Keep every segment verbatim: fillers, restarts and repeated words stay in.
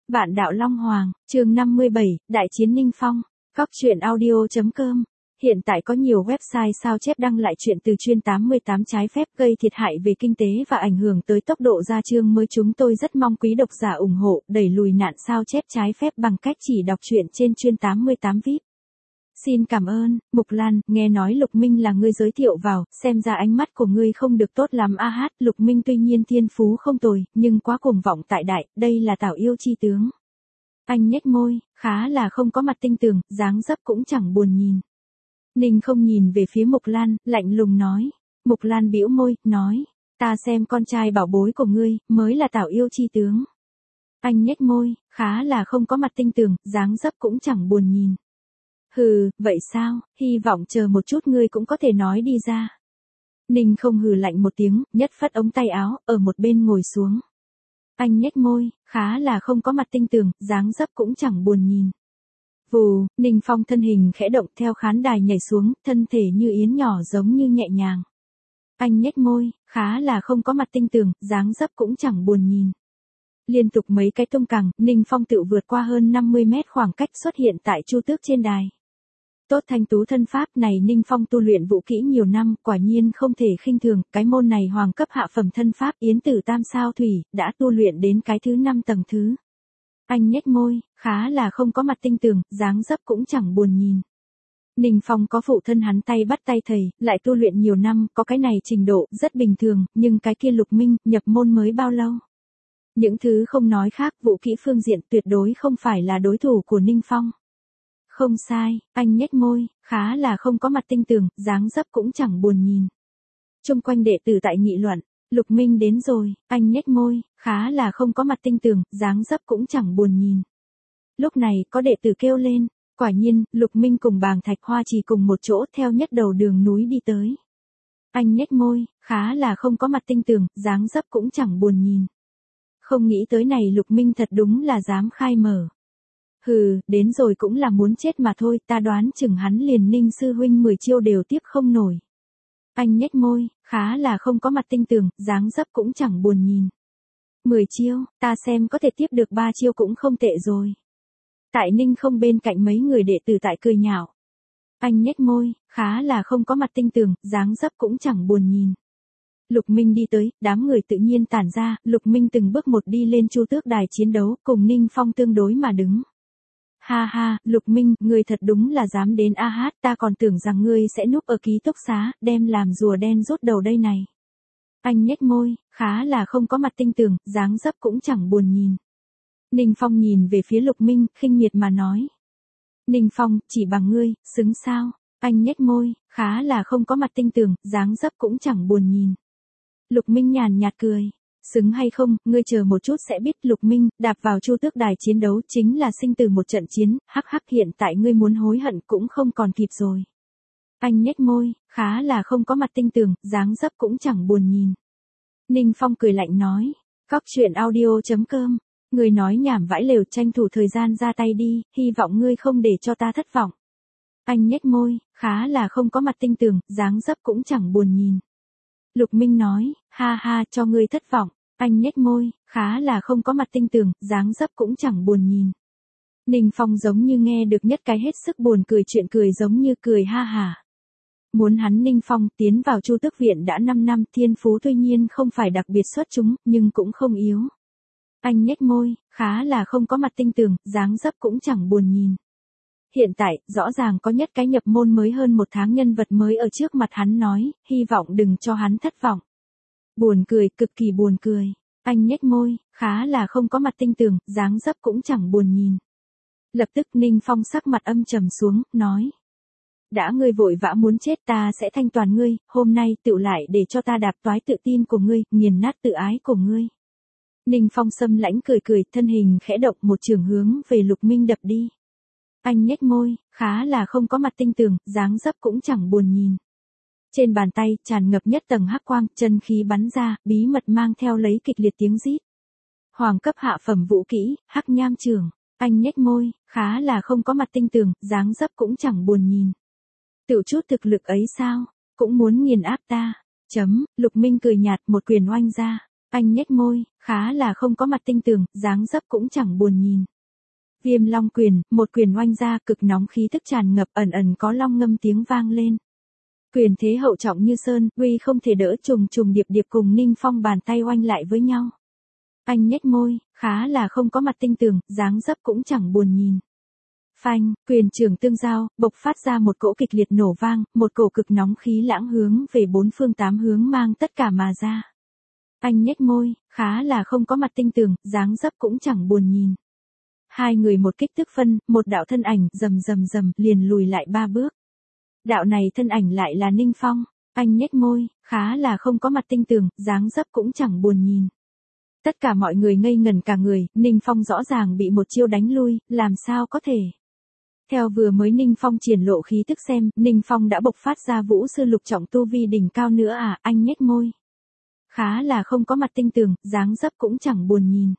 Vạn đạo Long Hoàng, chương năm mươi bảy, Đại chiến Ninh Phong. Góc truyện audio chấm com. Hiện tại có nhiều website sao chép đăng lại chuyện từ chuyên tám mươi tám trái phép gây thiệt hại về kinh tế và ảnh hưởng tới tốc độ ra chương mới. Chúng tôi rất mong quý độc giả ủng hộ, đẩy lùi nạn sao chép trái phép bằng cách chỉ đọc truyện trên chuyên tám mươi tám vi ai pi. Xin cảm ơn, Mục Lan, nghe nói Lục Minh là ngươi giới thiệu vào, xem ra ánh mắt của ngươi không được tốt lắm a hát. Lục Minh tuy nhiên thiên phú không tồi, nhưng quá cuồng vọng tại đại, đây là Tảo yêu chi tướng. Anh nhếch môi, khá là không có mặt tinh tường, dáng dấp cũng chẳng buồn nhìn. Ninh không nhìn về phía Mục Lan, lạnh lùng nói. Mục Lan bĩu môi, nói, ta xem con trai bảo bối của ngươi, mới là Tảo yêu chi tướng. Anh nhếch môi, khá là không có mặt tinh tường, dáng dấp cũng chẳng buồn nhìn. Hừ, vậy sao, hy vọng chờ một chút ngươi cũng có thể nói đi ra. Ninh không hừ lạnh một tiếng, nhất phất ống tay áo, ở một bên ngồi xuống. Anh nhếch môi, khá là không có mặt tinh tường, dáng dấp cũng chẳng buồn nhìn. Vù, Ninh Phong thân hình khẽ động theo khán đài nhảy xuống, thân thể như yến nhỏ giống như nhẹ nhàng. Anh nhếch môi, khá là không có mặt tinh tường, dáng dấp cũng chẳng buồn nhìn. Liên tục mấy cái tung cẳng, Ninh Phong tự vượt qua hơn năm mươi mét khoảng cách xuất hiện tại Chu Tước trên đài. Tốt thanh tú thân pháp này Ninh Phong tu luyện vũ kỹ nhiều năm, quả nhiên không thể khinh thường, cái môn này hoàng cấp hạ phẩm thân pháp yến tử tam sao thủy, đã tu luyện đến cái thứ năm tầng thứ. Anh nhếch môi, khá là không có mặt tinh tường, dáng dấp cũng chẳng buồn nhìn. Ninh Phong có phụ thân hắn tay bắt tay thầy, lại tu luyện nhiều năm, có cái này trình độ, rất bình thường, nhưng cái kia Lục Minh, nhập môn mới bao lâu. Những thứ không nói khác, vũ kỹ phương diện tuyệt đối không phải là đối thủ của Ninh Phong. Không sai, anh nhếch môi, khá là không có mặt tinh tường, dáng dấp cũng chẳng buồn nhìn. Chung quanh đệ tử tại nghị luận, Lục Minh đến rồi, anh nhếch môi, khá là không có mặt tinh tường, dáng dấp cũng chẳng buồn nhìn. Lúc này có đệ tử kêu lên, quả nhiên, Lục Minh cùng Bàng Thạch Hoa chỉ cùng một chỗ theo nhất đầu đường núi đi tới. Anh nhếch môi, khá là không có mặt tinh tường, dáng dấp cũng chẳng buồn nhìn. Không nghĩ tới này Lục Minh thật đúng là dám khai mở. Hừ, đến rồi cũng là muốn chết mà thôi, ta đoán chừng hắn liền Ninh sư huynh mười chiêu đều tiếp không nổi. Anh nhếch môi, khá là không có mặt tinh tường, dáng dấp cũng chẳng buồn nhìn. mười chiêu, ta xem có thể tiếp được ba chiêu cũng không tệ rồi. Tại Ninh không bên cạnh mấy người đệ tử tại cười nhạo. Anh nhếch môi, khá là không có mặt tinh tường, dáng dấp cũng chẳng buồn nhìn. Lục Minh đi tới, đám người tự nhiên tản ra, Lục Minh từng bước một đi lên Chu Tước đài chiến đấu, cùng Ninh Phong tương đối mà đứng. Ha ha, Lục Minh, ngươi thật đúng là dám đến a hát, ta còn tưởng rằng ngươi sẽ núp ở ký túc xá, đem làm rùa đen rút đầu đây này. Anh nhếch môi, khá là không có mặt tinh tường, dáng dấp cũng chẳng buồn nhìn. Ninh Phong nhìn về phía Lục Minh, khinh miệt mà nói. Ninh Phong, chỉ bằng ngươi, xứng sao? Anh nhếch môi, khá là không có mặt tinh tường, dáng dấp cũng chẳng buồn nhìn. Lục Minh nhàn nhạt cười. Xứng hay không, ngươi chờ một chút sẽ biết. Lục Minh, đạp vào Chu Tước đài chiến đấu chính là sinh từ một trận chiến, hắc hắc hiện tại ngươi muốn hối hận cũng không còn kịp rồi. Anh nhếch môi, khá là không có mặt tinh tường, dáng dấp cũng chẳng buồn nhìn. Ninh Phong cười lạnh nói, góc truyện audio chấm com, ngươi nói nhảm vãi lều, tranh thủ thời gian ra tay đi, hy vọng ngươi không để cho ta thất vọng. Anh nhếch môi, khá là không có mặt tinh tường, dáng dấp cũng chẳng buồn nhìn. Lục Minh nói, ha ha, cho ngươi thất vọng. Anh nhếch môi, khá là không có mặt tinh tường, dáng dấp cũng chẳng buồn nhìn. Ninh Phong giống như nghe được nhất cái hết sức buồn cười chuyện cười giống như cười ha hả. Muốn hắn Ninh Phong tiến vào Chu Tước viện đã năm năm, thiên phú tuy nhiên không phải đặc biệt xuất chúng, nhưng cũng không yếu. Anh nhếch môi, khá là không có mặt tinh tường, dáng dấp cũng chẳng buồn nhìn. Hiện tại, rõ ràng có nhất cái nhập môn mới hơn một tháng nhân vật mới ở trước mặt hắn nói, hy vọng đừng cho hắn thất vọng. Buồn cười, cực kỳ buồn cười. Anh nhếch môi, khá là không có mặt tinh tường, dáng dấp cũng chẳng buồn nhìn. Lập tức Ninh Phong sắc mặt âm trầm xuống, nói. Đã ngươi vội vã muốn chết ta sẽ thanh toàn ngươi, hôm nay tựu lại để cho ta đạp toái tự tin của ngươi, nghiền nát tự ái của ngươi. Ninh Phong xâm lãnh cười cười, thân hình khẽ động một trường hướng về Lục Minh đập đi. Anh nhếch môi, khá là không có mặt tinh tường, dáng dấp cũng chẳng buồn nhìn. Trên bàn tay, tràn ngập nhất tầng hắc quang, chân khí bắn ra, bí mật mang theo lấy kịch liệt tiếng rít. Hoàng cấp hạ phẩm vũ kỹ, hắc nham trường. Anh nhếch môi, khá là không có mặt tinh tường, dáng dấp cũng chẳng buồn nhìn. Tự chút thực lực ấy sao, cũng muốn nghiền áp ta. Chấm, Lục Minh cười nhạt một quyền oanh ra. Anh nhếch môi, khá là không có mặt tinh tường, dáng dấp cũng chẳng buồn nhìn. Viêm long quyền, một quyền oanh ra, cực nóng khí tức tràn ngập, ẩn ẩn có long ngâm tiếng vang lên. Quyền thế hậu trọng như sơn, uy không thể đỡ, trùng trùng điệp điệp cùng Ninh Phong bàn tay oanh lại với nhau. Anh nhếch môi, khá là không có mặt tinh tường, dáng dấp cũng chẳng buồn nhìn. Phanh, quyền trường tương giao, bộc phát ra một cỗ kịch liệt nổ vang, một cổ cực nóng khí lãng hướng về bốn phương tám hướng mang tất cả mà ra. Anh nhếch môi, khá là không có mặt tinh tường, dáng dấp cũng chẳng buồn nhìn. Hai người một kích tức phân, một đạo thân ảnh rầm rầm rầm liền lùi lại ba bước. Đạo này thân ảnh lại là Ninh Phong, anh nhếch môi, khá là không có mặt tinh tường, dáng dấp cũng chẳng buồn nhìn. Tất cả mọi người ngây ngẩn cả người, Ninh Phong rõ ràng bị một chiêu đánh lui, làm sao có thể. Theo vừa mới Ninh Phong triển lộ khí tức xem, Ninh Phong đã bộc phát ra vũ sư lục trọng tu vi đỉnh cao nữa à, anh nhếch môi. Khá là không có mặt tinh tường, dáng dấp cũng chẳng buồn nhìn.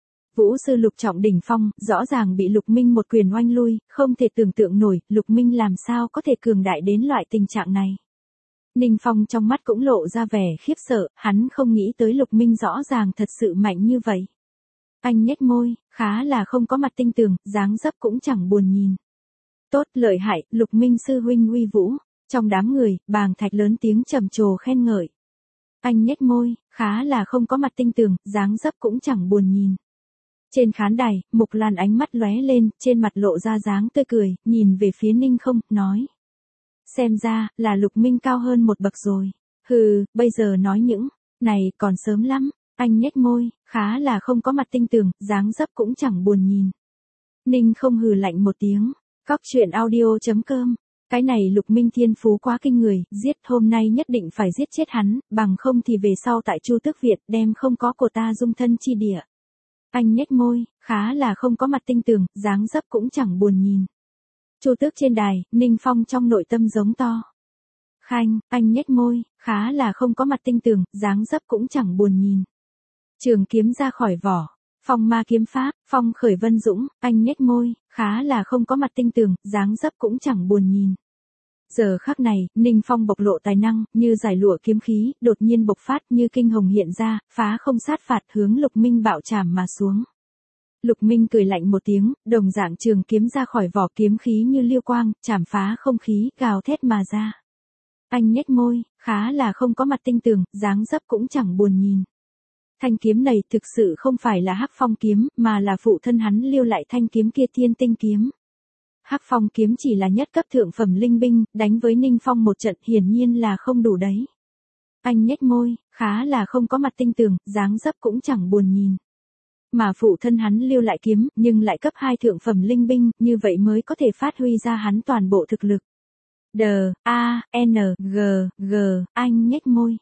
Vũ sư lục trọng đỉnh phong, rõ ràng bị Lục Minh một quyền oanh lui, không thể tưởng tượng nổi, Lục Minh làm sao có thể cường đại đến loại tình trạng này. Ninh Phong trong mắt cũng lộ ra vẻ khiếp sợ, hắn không nghĩ tới Lục Minh rõ ràng thật sự mạnh như vậy. Anh nhếch môi, khá là không có mặt tinh tường, dáng dấp cũng chẳng buồn nhìn. Tốt, lợi hại, Lục Minh sư huynh uy vũ. Trong đám người, Bàng Thạch lớn tiếng trầm trồ khen ngợi. Anh nhếch môi, khá là không có mặt tinh tường, dáng dấp cũng chẳng buồn nhìn. Trên khán đài, Mục Lan ánh mắt lóe lên, trên mặt lộ ra dáng tươi cười, nhìn về phía Ninh Không, nói. Xem ra, là Lục Minh cao hơn một bậc rồi. Hừ, bây giờ nói những, này còn sớm lắm. Anh nhếch môi, khá là không có mặt tinh tường, dáng dấp cũng chẳng buồn nhìn. Ninh Không hừ lạnh một tiếng. Cóc truyện audio chấm com. Cái này Lục Minh thiên phú quá kinh người, giết hôm nay nhất định phải giết chết hắn, bằng không thì về sau tại Chu Tước Việt đem không có của ta dung thân chi địa. Anh nhếch môi, khá là không có mặt tinh tường, dáng dấp cũng chẳng buồn nhìn. Chu Tước trên đài, Ninh Phong trong nội tâm giống to. Khanh, anh nhếch môi, khá là không có mặt tinh tường, dáng dấp cũng chẳng buồn nhìn. Trường kiếm ra khỏi vỏ. Phong ma kiếm pháp, phong khởi vân dũng, anh nhếch môi, khá là không có mặt tinh tường, dáng dấp cũng chẳng buồn nhìn. Giờ khắc này, Ninh Phong bộc lộ tài năng, như giải lụa kiếm khí, đột nhiên bộc phát như kinh hồng hiện ra, phá không sát phạt hướng Lục Minh bạo chảm mà xuống. Lục Minh cười lạnh một tiếng, đồng dạng trường kiếm ra khỏi vỏ, kiếm khí như liêu quang, chảm phá không khí, gào thét mà ra. Anh nhếch môi, khá là không có mặt tinh tường, dáng dấp cũng chẳng buồn nhìn. Thanh kiếm này thực sự không phải là Hắc Phong kiếm, mà là phụ thân hắn lưu lại thanh kiếm kia Thiên Tinh kiếm. Hắc Phong kiếm chỉ là nhất cấp thượng phẩm linh binh, đánh với Ninh Phong một trận hiển nhiên là không đủ đấy. Anh nhếch môi, khá là không có mặt tinh tường, dáng dấp cũng chẳng buồn nhìn. Mà phụ thân hắn lưu lại kiếm, nhưng lại cấp hai thượng phẩm linh binh, như vậy mới có thể phát huy ra hắn toàn bộ thực lực. D, A, N, G, G, anh nhếch môi.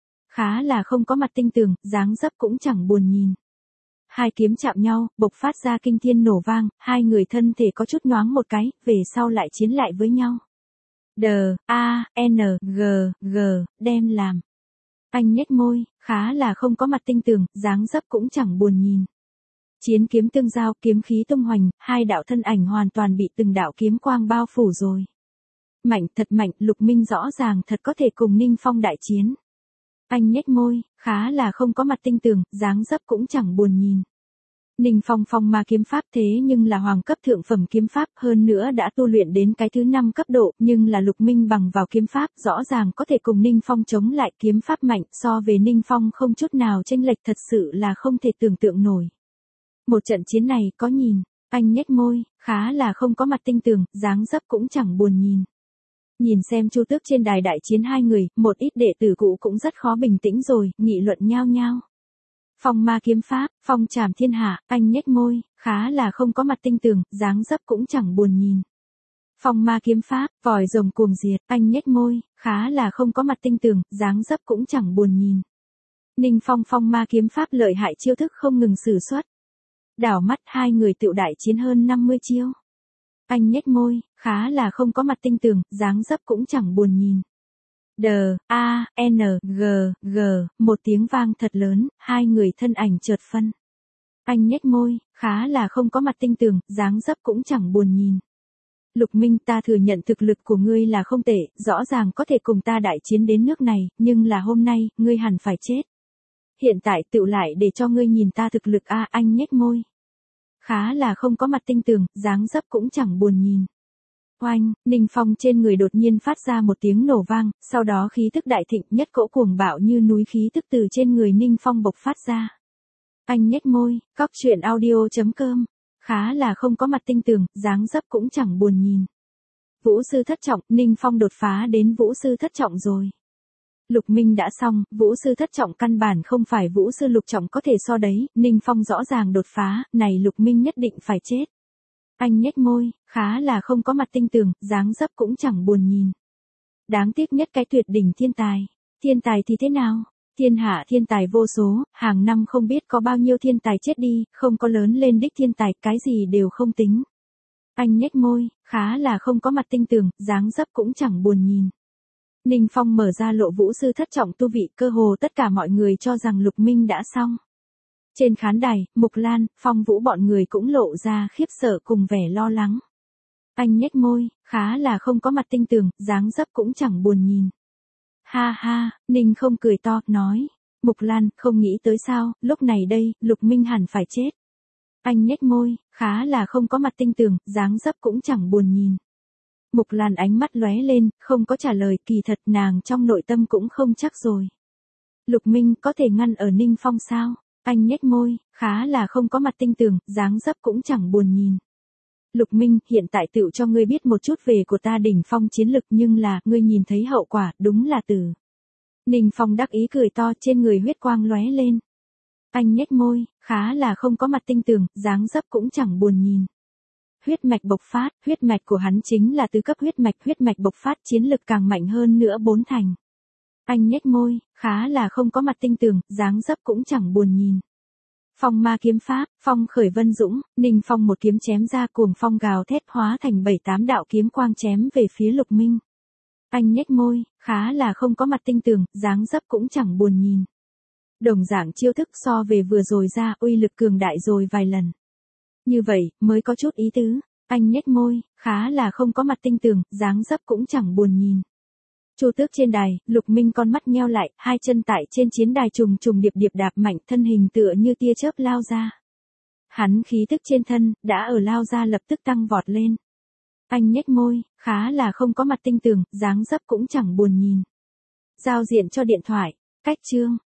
Khá là không có mặt tinh tường, dáng dấp cũng chẳng buồn nhìn. Hai kiếm chạm nhau, bộc phát ra kinh thiên nổ vang, hai người thân thể có chút nhoáng một cái, về sau lại chiến lại với nhau. D, A, N, G, G, đem làm. Anh nhếch môi, khá là không có mặt tinh tường, dáng dấp cũng chẳng buồn nhìn. Chiến kiếm tương giao, kiếm khí tung hoành, hai đạo thân ảnh hoàn toàn bị từng đạo kiếm quang bao phủ rồi. Mạnh thật mạnh, Lục Minh rõ ràng thật có thể cùng Ninh Phong đại chiến. Anh nhếch môi, khá là không có mặt tinh tường, dáng dấp cũng chẳng buồn nhìn. Ninh Phong phong ma kiếm pháp thế nhưng là hoàng cấp thượng phẩm kiếm pháp, hơn nữa đã tu luyện đến cái thứ năm cấp độ, nhưng là Lục Minh bằng vào kiếm pháp rõ ràng có thể cùng Ninh Phong chống lại, kiếm pháp mạnh so về Ninh Phong không chút nào chênh lệch, thật sự là không thể tưởng tượng nổi. Một trận chiến này có nhìn, anh nhếch môi, khá là không có mặt tinh tường, dáng dấp cũng chẳng buồn nhìn. Nhìn xem Chu Tước trên đài đại chiến hai người, một ít đệ tử cũ cũng rất khó bình tĩnh rồi, nghị luận nhao nhao. Phong ma kiếm pháp, phong trảm thiên hạ, anh nhếch môi, khá là không có mặt tinh tường, dáng dấp cũng chẳng buồn nhìn. Phong ma kiếm pháp, vòi rồng cuồng diệt, anh nhếch môi, khá là không có mặt tinh tường, dáng dấp cũng chẳng buồn nhìn. Ninh Phong phong ma kiếm pháp lợi hại, chiêu thức không ngừng sử xuất. Đảo mắt hai người tựu đại chiến hơn năm mươi chiêu. Anh nhếch môi, khá là không có mặt tinh tường, dáng dấp cũng chẳng buồn nhìn. D, A, N, G, G, một tiếng vang thật lớn, hai người thân ảnh chợt phân. Anh nhếch môi, khá là không có mặt tinh tường, dáng dấp cũng chẳng buồn nhìn. Lục Minh, ta thừa nhận thực lực của ngươi là không tệ, rõ ràng có thể cùng ta đại chiến đến nước này, nhưng là hôm nay, ngươi hẳn phải chết. hiện tại tựu lại để cho ngươi nhìn ta thực lực a. Anh nhếch môi. Khá là không có mặt tinh tường, dáng dấp cũng chẳng buồn nhìn. Oanh, Ninh Phong trên người đột nhiên phát ra một tiếng nổ vang, sau đó khí tức đại thịnh, nhất cỗ cuồng bạo như núi khí tức từ trên người Ninh Phong bộc phát ra. Anh nhếch môi, cóc truyện audio chấm com. Khá là không có mặt tinh tường, dáng dấp cũng chẳng buồn nhìn. Vũ sư thất trọng, Ninh Phong đột phá đến vũ sư thất trọng rồi. Lục Minh đã xong, vũ sư thất trọng căn bản không phải vũ sư lục trọng có thể so đấy, Ninh Phong rõ ràng đột phá, này Lục Minh nhất định phải chết. Anh nhếch môi, khá là không có mặt tinh tường, dáng dấp cũng chẳng buồn nhìn. Đáng tiếc nhất cái tuyệt đỉnh thiên tài. Thiên tài thì thế nào? Thiên hạ thiên tài vô số, hàng năm không biết có bao nhiêu thiên tài chết đi, không có lớn lên đích thiên tài, cái gì đều không tính. Anh nhếch môi, khá là không có mặt tinh tường, dáng dấp cũng chẳng buồn nhìn. Ninh Phong mở ra lộ vũ sư thất trọng tu vị, cơ hồ tất cả mọi người cho rằng Lục Minh đã xong. Trên khán đài, Mục Lan, Phong Vũ bọn người cũng lộ ra khiếp sợ cùng vẻ lo lắng. Anh nhếch môi, khá là không có mặt tinh tường, dáng dấp cũng chẳng buồn nhìn. Ha ha, Ninh không cười to, nói. Mục Lan, không nghĩ tới sao, lúc này đây, Lục Minh hẳn phải chết. Anh nhếch môi, khá là không có mặt tinh tường, dáng dấp cũng chẳng buồn nhìn. Mục Lan ánh mắt lóe lên, không có trả lời, kỳ thật nàng trong nội tâm cũng không chắc rồi. Lục Minh có thể ngăn ở Ninh Phong sao? Anh nhếch môi, khá là không có mặt tinh tường, dáng dấp cũng chẳng buồn nhìn. Lục Minh, hiện tại tựu cho ngươi biết một chút về của ta đỉnh phong chiến lực, nhưng là, ngươi nhìn thấy hậu quả, đúng là tử. Ninh Phong đắc ý cười to, trên người huyết quang lóe lên. Anh nhếch môi, khá là không có mặt tinh tường, dáng dấp cũng chẳng buồn nhìn. Huyết mạch bộc phát, huyết mạch của hắn chính là tứ cấp huyết mạch, huyết mạch bộc phát chiến lực càng mạnh hơn nữa bốn thành. Anh nhếch môi, khá là không có mặt tinh tường, dáng dấp cũng chẳng buồn nhìn. Phong ma kiếm pháp, phong khởi vân dũng, Ninh Phong một kiếm chém ra, cuồng phong gào thét hóa thành bảy tám đạo kiếm quang chém về phía Lục Minh. Anh nhếch môi, khá là không có mặt tinh tường, dáng dấp cũng chẳng buồn nhìn. Đồng dạng chiêu thức so về vừa rồi ra, uy lực cường đại rồi vài lần. Như vậy, mới có chút ý tứ. Anh nhếch môi, khá là không có mặt tinh tường, dáng dấp cũng chẳng buồn nhìn. Chu tước trên đài, Lục Minh con mắt nheo lại, hai chân tại trên chiến đài trùng trùng điệp điệp đạp mạnh, thân hình tựa như tia chớp lao ra. Hắn khí tức trên thân, đã ở lao ra lập tức tăng vọt lên. Anh nhếch môi, khá là không có mặt tinh tường, dáng dấp cũng chẳng buồn nhìn. Giao diện cho điện thoại, cách chương.